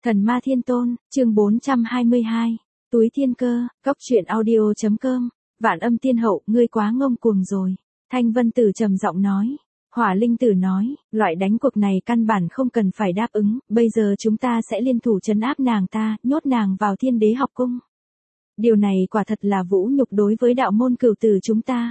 Thần Ma Thiên Tôn, chương 422, Túi Thiên Cơ, Cóc truyện audio.com, Vạn Âm Tiên Hậu, ngươi quá ngông cuồng rồi. Thanh Vân Tử trầm giọng nói. Hỏa Linh Tử nói, loại đánh cuộc này căn bản không cần phải đáp ứng, bây giờ chúng ta sẽ liên thủ trấn áp nàng ta, nhốt nàng vào Thiên Đế học cung. Điều này quả thật là vũ nhục đối với đạo môn cửu tử chúng ta.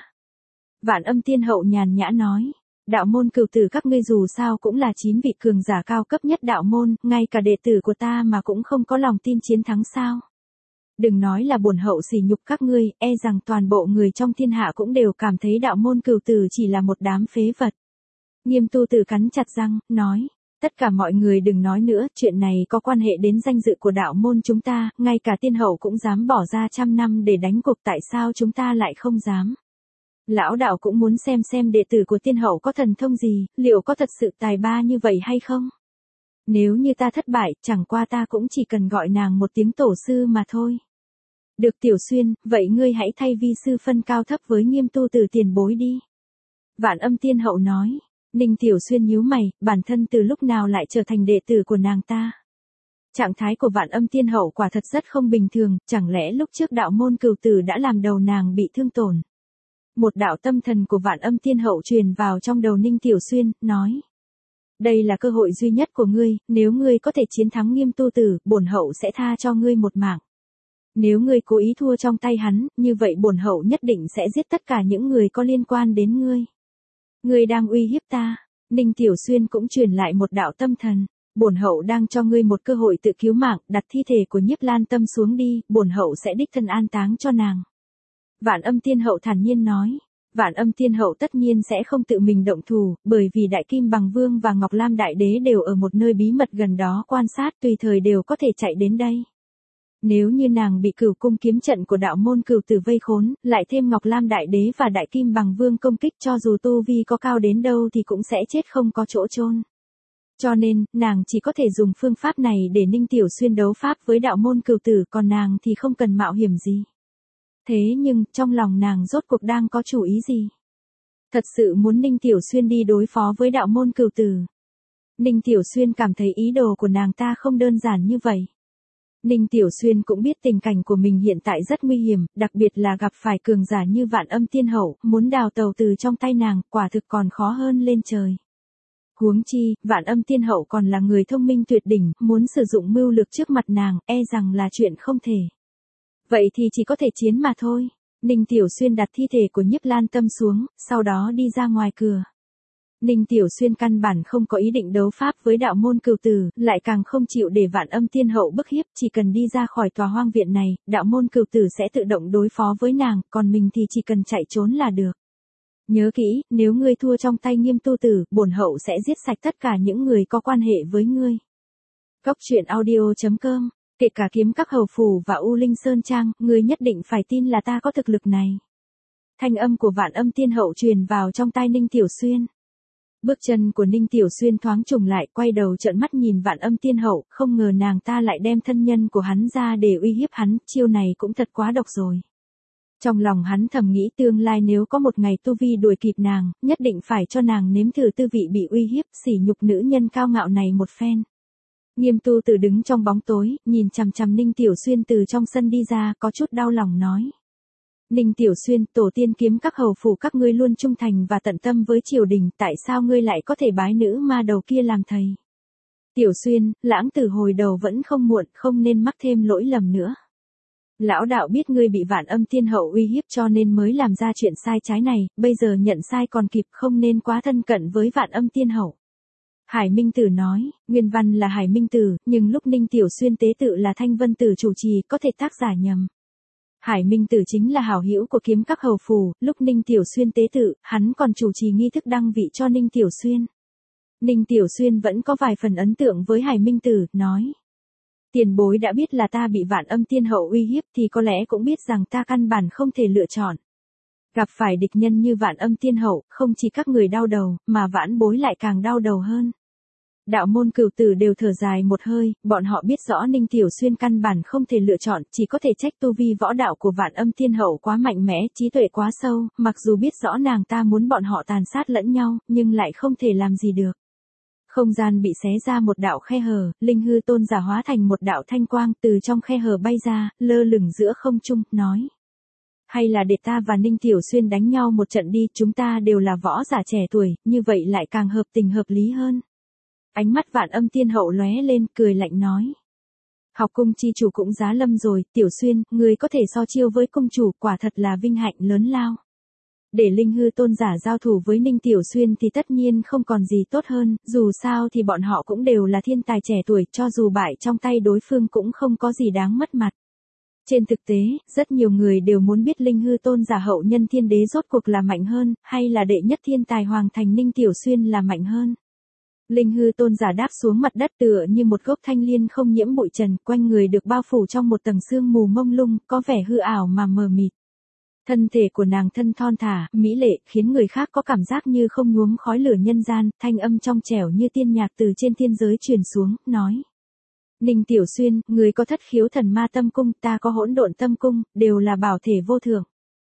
Vạn Âm Tiên Hậu nhàn nhã nói. Đạo môn cửu tử các ngươi dù sao cũng là 9 vị cường giả cao cấp nhất đạo môn, ngay cả đệ tử của ta mà cũng không có lòng tin chiến thắng sao. Đừng nói là bổn hậu sỉ nhục các ngươi, e rằng toàn bộ người trong thiên hạ cũng đều cảm thấy đạo môn cửu tử chỉ là một đám phế vật. Nghiêm Tu Tử cắn chặt răng, nói, tất cả mọi người đừng nói nữa, chuyện này có quan hệ đến danh dự của đạo môn chúng ta, ngay cả tiên hậu cũng dám bỏ ra 100 năm để đánh cuộc, tại sao chúng ta lại không dám. Lão đạo cũng muốn xem đệ tử của tiên hậu có thần thông gì, liệu có thật sự tài ba như vậy hay không? Nếu như ta thất bại, chẳng qua ta cũng chỉ cần gọi nàng một tiếng tổ sư mà thôi. Được Tiểu Xuyên, vậy ngươi hãy thay vi sư phân cao thấp với Nghiêm Tu Tử tiền bối đi. Vạn Âm Tiên Hậu nói. Ninh Tiểu Xuyên nhíu mày, bản thân từ lúc nào lại trở thành đệ tử của nàng ta. Trạng thái của Vạn Âm Tiên Hậu quả thật rất không bình thường, chẳng lẽ lúc trước đạo môn cửu tử đã làm đầu nàng bị thương tổn. Một đạo tâm thần của Vạn Âm Tiên Hậu truyền vào trong đầu Ninh Tiểu Xuyên, nói. Đây là cơ hội duy nhất của ngươi, nếu ngươi có thể chiến thắng Nghiêm Tu Tử, bổn hậu sẽ tha cho ngươi một mạng. Nếu ngươi cố ý thua trong tay hắn, như vậy bổn hậu nhất định sẽ giết tất cả những người có liên quan đến ngươi. Ngươi đang uy hiếp ta. Ninh Tiểu Xuyên cũng truyền lại một đạo tâm thần. Bổn hậu đang cho ngươi một cơ hội tự cứu mạng, đặt thi thể của Nhiếp Lan Tâm xuống đi, bổn hậu sẽ đích thân an táng cho nàng. Vạn Âm Tiên Hậu thản nhiên nói. Vạn Âm Tiên Hậu tất nhiên sẽ không tự mình động thủ, bởi vì Đại Kim Bằng Vương và Ngọc Lam Đại Đế đều ở một nơi bí mật gần đó quan sát, tùy thời đều có thể chạy đến đây. Nếu như nàng bị Cửu Cung kiếm trận của đạo môn cửu tử vây khốn, lại thêm Ngọc Lam Đại Đế và Đại Kim Bằng Vương công kích, cho dù tu vi có cao đến đâu thì cũng sẽ chết không có chỗ chôn. Cho nên, nàng chỉ có thể dùng phương pháp này để Ninh Tiểu Xuyên đấu pháp với đạo môn cửu tử, còn nàng thì không cần mạo hiểm gì. Thế nhưng, trong lòng nàng rốt cuộc đang có chủ ý gì? Thật sự muốn Ninh Tiểu Xuyên đi đối phó với đạo môn cửu tử. Ninh Tiểu Xuyên cảm thấy ý đồ của nàng ta không đơn giản như vậy. Ninh Tiểu Xuyên cũng biết tình cảnh của mình hiện tại rất nguy hiểm, đặc biệt là gặp phải cường giả như Vạn Âm Tiên Hậu, muốn đào tàu từ trong tay nàng, quả thực còn khó hơn lên trời. Huống chi, Vạn Âm Tiên Hậu còn là người thông minh tuyệt đỉnh, muốn sử dụng mưu lược trước mặt nàng, e rằng là chuyện không thể. Vậy thì chỉ có thể chiến mà thôi. Ninh Tiểu Xuyên đặt thi thể của Nhiếp Lan Tâm xuống, sau đó đi ra ngoài cửa. Ninh Tiểu Xuyên căn bản không có ý định đấu pháp với đạo môn cửu tử, lại càng không chịu để Vạn Âm Tiên Hậu bức hiếp, chỉ cần đi ra khỏi tòa hoang viện này, đạo môn cửu tử sẽ tự động đối phó với nàng, còn mình thì chỉ cần chạy trốn là được. Nhớ kỹ, nếu ngươi thua trong tay Nghiêm Tu Tử, bổn hậu sẽ giết sạch tất cả những người có quan hệ với ngươi. Cóc truyện audio.com, kể cả Kiếm Các Hầu Phủ và U Linh Sơn Trang, ngươi nhất định phải tin là ta có thực lực này. Thanh âm của Vạn Âm Tiên Hậu truyền vào trong tai Ninh Tiểu Xuyên. Bước chân của Ninh Tiểu Xuyên thoáng trùng lại, quay đầu trợn mắt nhìn Vạn Âm Tiên Hậu, không ngờ nàng ta lại đem thân nhân của hắn ra để uy hiếp hắn, chiêu này cũng thật quá độc rồi. Trong lòng hắn thầm nghĩ tương lai nếu có một ngày tu vi đuổi kịp nàng, nhất định phải cho nàng nếm thử tư vị bị uy hiếp, sỉ nhục nữ nhân cao ngạo này một phen. Nghiêm Tu Tử đứng trong bóng tối, nhìn chằm chằm Ninh Tiểu Xuyên từ trong sân đi ra, có chút đau lòng nói. Ninh Tiểu Xuyên, tổ tiên Kiếm Các hầu phủ các ngươi luôn trung thành và tận tâm với triều đình, tại sao ngươi lại có thể bái nữ ma đầu kia làm thầy? Tiểu Xuyên, lãng tử hồi đầu vẫn không muộn, không nên mắc thêm lỗi lầm nữa. Lão đạo biết ngươi bị Vạn Âm Tiên Hậu uy hiếp cho nên mới làm ra chuyện sai trái này, bây giờ nhận sai còn kịp, không nên quá thân cận với Vạn Âm Tiên Hậu. Hải Minh Tử nói, nguyên văn là Hải Minh Tử, nhưng lúc Ninh Tiểu Xuyên tế tự là Thanh Vân Tử chủ trì, có thể tác giả nhầm. Hải Minh Tử chính là hảo hữu của Kiếm Các hầu phủ, lúc Ninh Tiểu Xuyên tế tự, hắn còn chủ trì nghi thức đăng vị cho Ninh Tiểu Xuyên. Ninh Tiểu Xuyên vẫn có vài phần ấn tượng với Hải Minh Tử, nói. Tiền bối đã biết là ta bị Vạn Âm Tiên Hậu uy hiếp thì có lẽ cũng biết rằng ta căn bản không thể lựa chọn. Gặp phải địch nhân như Vạn Âm Tiên Hậu, không chỉ các người đau đầu, mà vãn bối lại càng đau đầu hơn. Đạo môn cửu tử đều thở dài một hơi, bọn họ biết rõ Ninh Tiểu Xuyên căn bản không thể lựa chọn, chỉ có thể trách tu vi võ đạo của Vạn Âm Tiên Hậu quá mạnh mẽ, trí tuệ quá sâu, mặc dù biết rõ nàng ta muốn bọn họ tàn sát lẫn nhau, nhưng lại không thể làm gì được. Không gian bị xé ra một đạo khe hở, linh hư tôn giả hóa thành một đạo thanh quang từ trong khe hở bay ra, lơ lửng giữa không trung, nói. Hay là để ta và Ninh Tiểu Xuyên đánh nhau một trận đi, chúng ta đều là võ giả trẻ tuổi, như vậy lại càng hợp tình hợp lý hơn. Ánh mắt Vạn Âm Tiên Hậu lóe lên, cười lạnh nói. Học cung chi chủ cũng giá lâm rồi, Tiểu Xuyên, người có thể so chiêu với cung chủ, quả thật là vinh hạnh lớn lao. Để linh hư tôn giả giao thủ với Ninh Tiểu Xuyên thì tất nhiên không còn gì tốt hơn, dù sao thì bọn họ cũng đều là thiên tài trẻ tuổi, cho dù bại trong tay đối phương cũng không có gì đáng mất mặt. Trên thực tế, rất nhiều người đều muốn biết linh hư tôn giả hậu nhân thiên đế rốt cuộc là mạnh hơn, hay là đệ nhất thiên tài hoàng thành Ninh Tiểu Xuyên là mạnh hơn. Linh hư tôn giả đáp xuống mặt đất tựa như một gốc thanh liên không nhiễm bụi trần, quanh người được bao phủ trong một tầng sương mù mông lung, có vẻ hư ảo mà mờ mịt. Thân thể của nàng thân thon thả, mỹ lệ, khiến người khác có cảm giác như không nhuốm khói lửa nhân gian, thanh âm trong trẻo như tiên nhạc từ trên thiên giới truyền xuống, nói. Ninh Tiểu Xuyên, người có thất khiếu thần ma tâm cung, ta có hỗn độn tâm cung, đều là bảo thể vô thượng.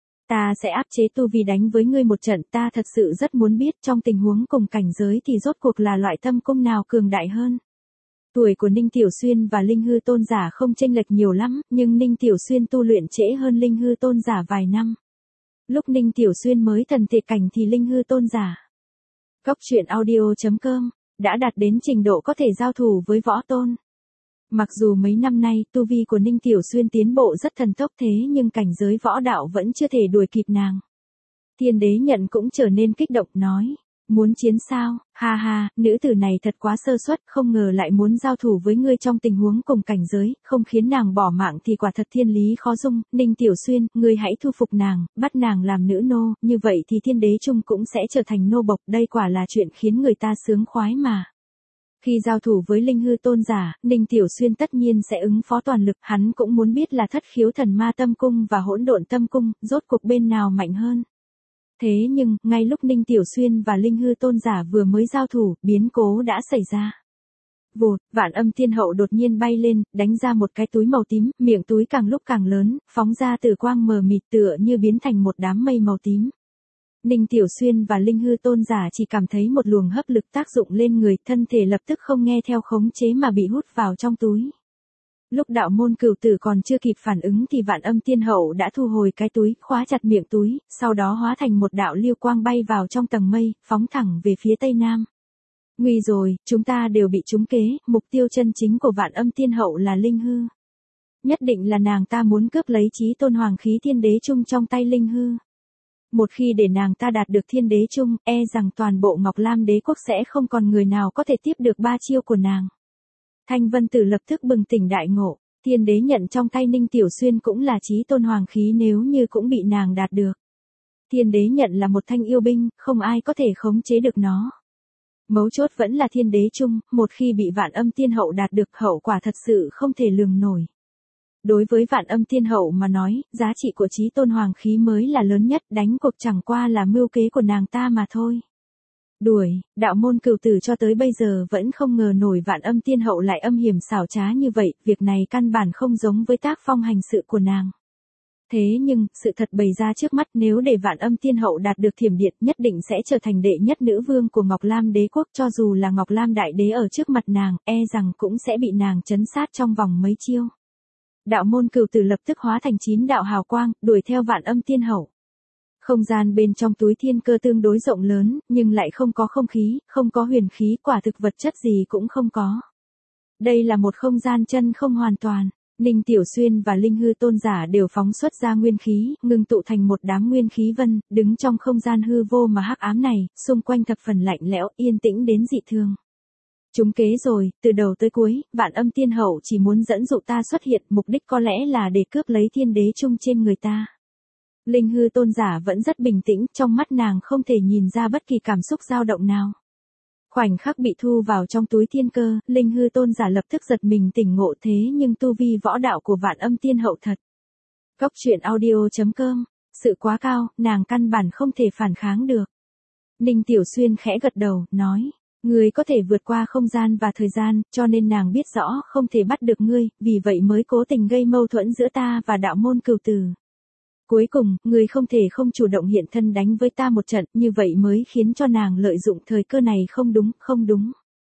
Ta sẽ áp chế tu vi đánh với ngươi một trận, ta thật sự rất muốn biết trong tình huống cùng cảnh giới thì rốt cuộc là loại tâm cung nào cường đại hơn. Tuổi của Ninh Tiểu Xuyên và Linh Hư Tôn giả không chênh lệch nhiều lắm, nhưng Ninh Tiểu Xuyên tu luyện trễ hơn Linh Hư Tôn giả vài năm. Lúc Ninh Tiểu Xuyên mới thần thể cảnh thì Linh Hư Tôn giả. Góc truyện audio.com đã đạt đến trình độ có thể giao thủ với võ tôn. Mặc dù mấy năm nay tu vi của Ninh Tiểu Xuyên tiến bộ rất thần tốc thế nhưng cảnh giới võ đạo vẫn chưa thể đuổi kịp nàng. Thiên đế nhận cũng trở nên kích động nói. Muốn chiến sao, ha ha, nữ tử này thật quá sơ suất, không ngờ lại muốn giao thủ với ngươi trong tình huống cùng cảnh giới, không khiến nàng bỏ mạng thì quả thật thiên lý khó dung. Ninh Tiểu Xuyên, ngươi hãy thu phục nàng, bắt nàng làm nữ nô, như vậy thì thiên đế chung cũng sẽ trở thành nô bộc, đây quả là chuyện khiến người ta sướng khoái mà. Khi giao thủ với linh hư tôn giả, Ninh Tiểu Xuyên tất nhiên sẽ ứng phó toàn lực, hắn cũng muốn biết là thất khiếu thần ma tâm cung và hỗn độn tâm cung, rốt cuộc bên nào mạnh hơn. Thế nhưng, ngay lúc Ninh Tiểu Xuyên và linh hư tôn giả vừa mới giao thủ, biến cố đã xảy ra. Vụt, Vạn Âm Tiên Hậu đột nhiên bay lên, đánh ra một cái túi màu tím, miệng túi càng lúc càng lớn, phóng ra tử quang mờ mịt tựa như biến thành một đám mây màu tím. Ninh Tiểu Xuyên và linh hư tôn giả chỉ cảm thấy một luồng hấp lực tác dụng lên người, thân thể lập tức không nghe theo khống chế mà bị hút vào trong túi. Lúc đạo môn cửu tử còn chưa kịp phản ứng thì Vạn Âm Tiên Hậu đã thu hồi cái túi, khóa chặt miệng túi, sau đó hóa thành một đạo lưu quang bay vào trong tầng mây, phóng thẳng về phía tây nam. Nguy rồi, chúng ta đều bị trúng kế, mục tiêu chân chính của Vạn Âm Tiên Hậu là linh hư. Nhất định là nàng ta muốn cướp lấy chí tôn hoàng khí thiên đế chung trong tay linh hư. Một khi để nàng ta đạt được thiên đế chung, e rằng toàn bộ Ngọc Lam đế quốc sẽ không còn người nào có thể tiếp được ba chiêu của nàng. Thanh Vân Tử lập tức bừng tỉnh đại ngộ, thiên đế nhận trong tay Ninh Tiểu Xuyên cũng là chí tôn hoàng khí nếu như cũng bị nàng đạt được. Thiên đế nhận là một thanh yêu binh, không ai có thể khống chế được nó. Mấu chốt vẫn là thiên đế chung, một khi bị Vạn Âm Tiên Hậu đạt được hậu quả thật sự không thể lường nổi. Đối với Vạn Âm Tiên Hậu mà nói, giá trị của chí tôn hoàng khí mới là lớn nhất, đánh cuộc chẳng qua là mưu kế của nàng ta mà thôi. Đuổi, đạo môn cửu tử cho tới bây giờ vẫn không ngờ nổi Vạn Âm Tiên Hậu lại âm hiểm xảo trá như vậy, việc này căn bản không giống với tác phong hành sự của nàng. Thế nhưng, sự thật bày ra trước mắt, nếu để Vạn Âm Tiên Hậu đạt được thiểm điện nhất định sẽ trở thành đệ nhất nữ vương của Ngọc Lam đế quốc, cho dù là Ngọc Lam đại đế ở trước mặt nàng, e rằng cũng sẽ bị nàng trấn sát trong vòng mấy chiêu. Đạo môn cửu tử lập tức hóa thành 9 đạo hào quang, đuổi theo Vạn Âm Tiên Hậu. Không gian bên trong túi thiên cơ tương đối rộng lớn, nhưng lại không có không khí, không có huyền khí, quả thực vật chất gì cũng không có. Đây là một không gian chân không hoàn toàn. Ninh Tiểu Xuyên và linh hư tôn giả đều phóng xuất ra nguyên khí, ngưng tụ thành một đám nguyên khí vân, đứng trong không gian hư vô mà hắc ám này, xung quanh thập phần lạnh lẽo, yên tĩnh đến dị thường. Trúng kế rồi, từ đầu tới cuối, Vạn Âm Tiên Hậu chỉ muốn dẫn dụ ta xuất hiện, mục đích có lẽ là để cướp lấy thiên đế chung trên người ta. Linh hư tôn giả vẫn rất bình tĩnh, trong mắt nàng không thể nhìn ra bất kỳ cảm xúc dao động nào. Khoảnh khắc bị thu vào trong túi thiên cơ, linh hư tôn giả lập tức giật mình tỉnh ngộ thế nhưng tu vi võ đạo của Vạn Âm Tiên Hậu thật. Góc truyện audio.com, sự quá cao, nàng căn bản không thể phản kháng được. Ninh Tiểu Xuyên khẽ gật đầu, nói. Ngươi có thể vượt qua không gian và thời gian, cho nên nàng biết rõ không thể bắt được ngươi, vì vậy mới cố tình gây mâu thuẫn giữa ta và đạo môn cửu tử. Cuối cùng, ngươi không thể không chủ động hiện thân đánh với ta một trận, như vậy mới khiến cho nàng lợi dụng thời cơ này không đúng.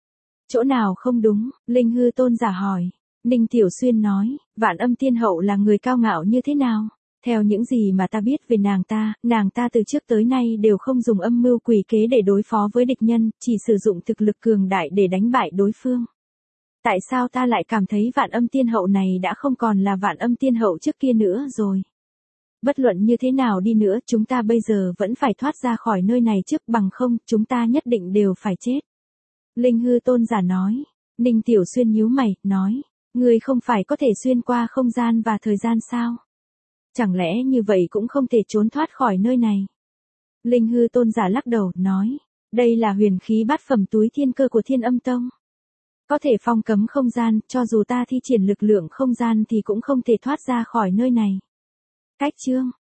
Chỗ nào không đúng, Linh Hư tôn giả hỏi. Ninh Tiểu Xuyên nói, Vạn Âm Tiên Hậu là người cao ngạo như thế nào? Theo những gì mà ta biết về nàng ta từ trước tới nay đều không dùng âm mưu quỷ kế để đối phó với địch nhân, chỉ sử dụng thực lực cường đại để đánh bại đối phương. Tại sao ta lại cảm thấy Vạn Âm Tiên Hậu này đã không còn là Vạn Âm Tiên Hậu trước kia nữa rồi? Bất luận như thế nào đi nữa, chúng ta bây giờ vẫn phải thoát ra khỏi nơi này trước, bằng không, chúng ta nhất định đều phải chết. Linh Hư tôn giả nói. Ninh Tiểu Xuyên nhíu mày, nói, ngươi không phải có thể xuyên qua không gian và thời gian sao? Chẳng lẽ như vậy cũng không thể trốn thoát khỏi nơi này? Linh Hư tôn giả lắc đầu, nói, đây là huyền khí bát phẩm túi thiên cơ của Thiên Âm Tông. Có thể phong cấm không gian, cho dù ta thi triển lực lượng không gian thì cũng không thể thoát ra khỏi nơi này. Cách chương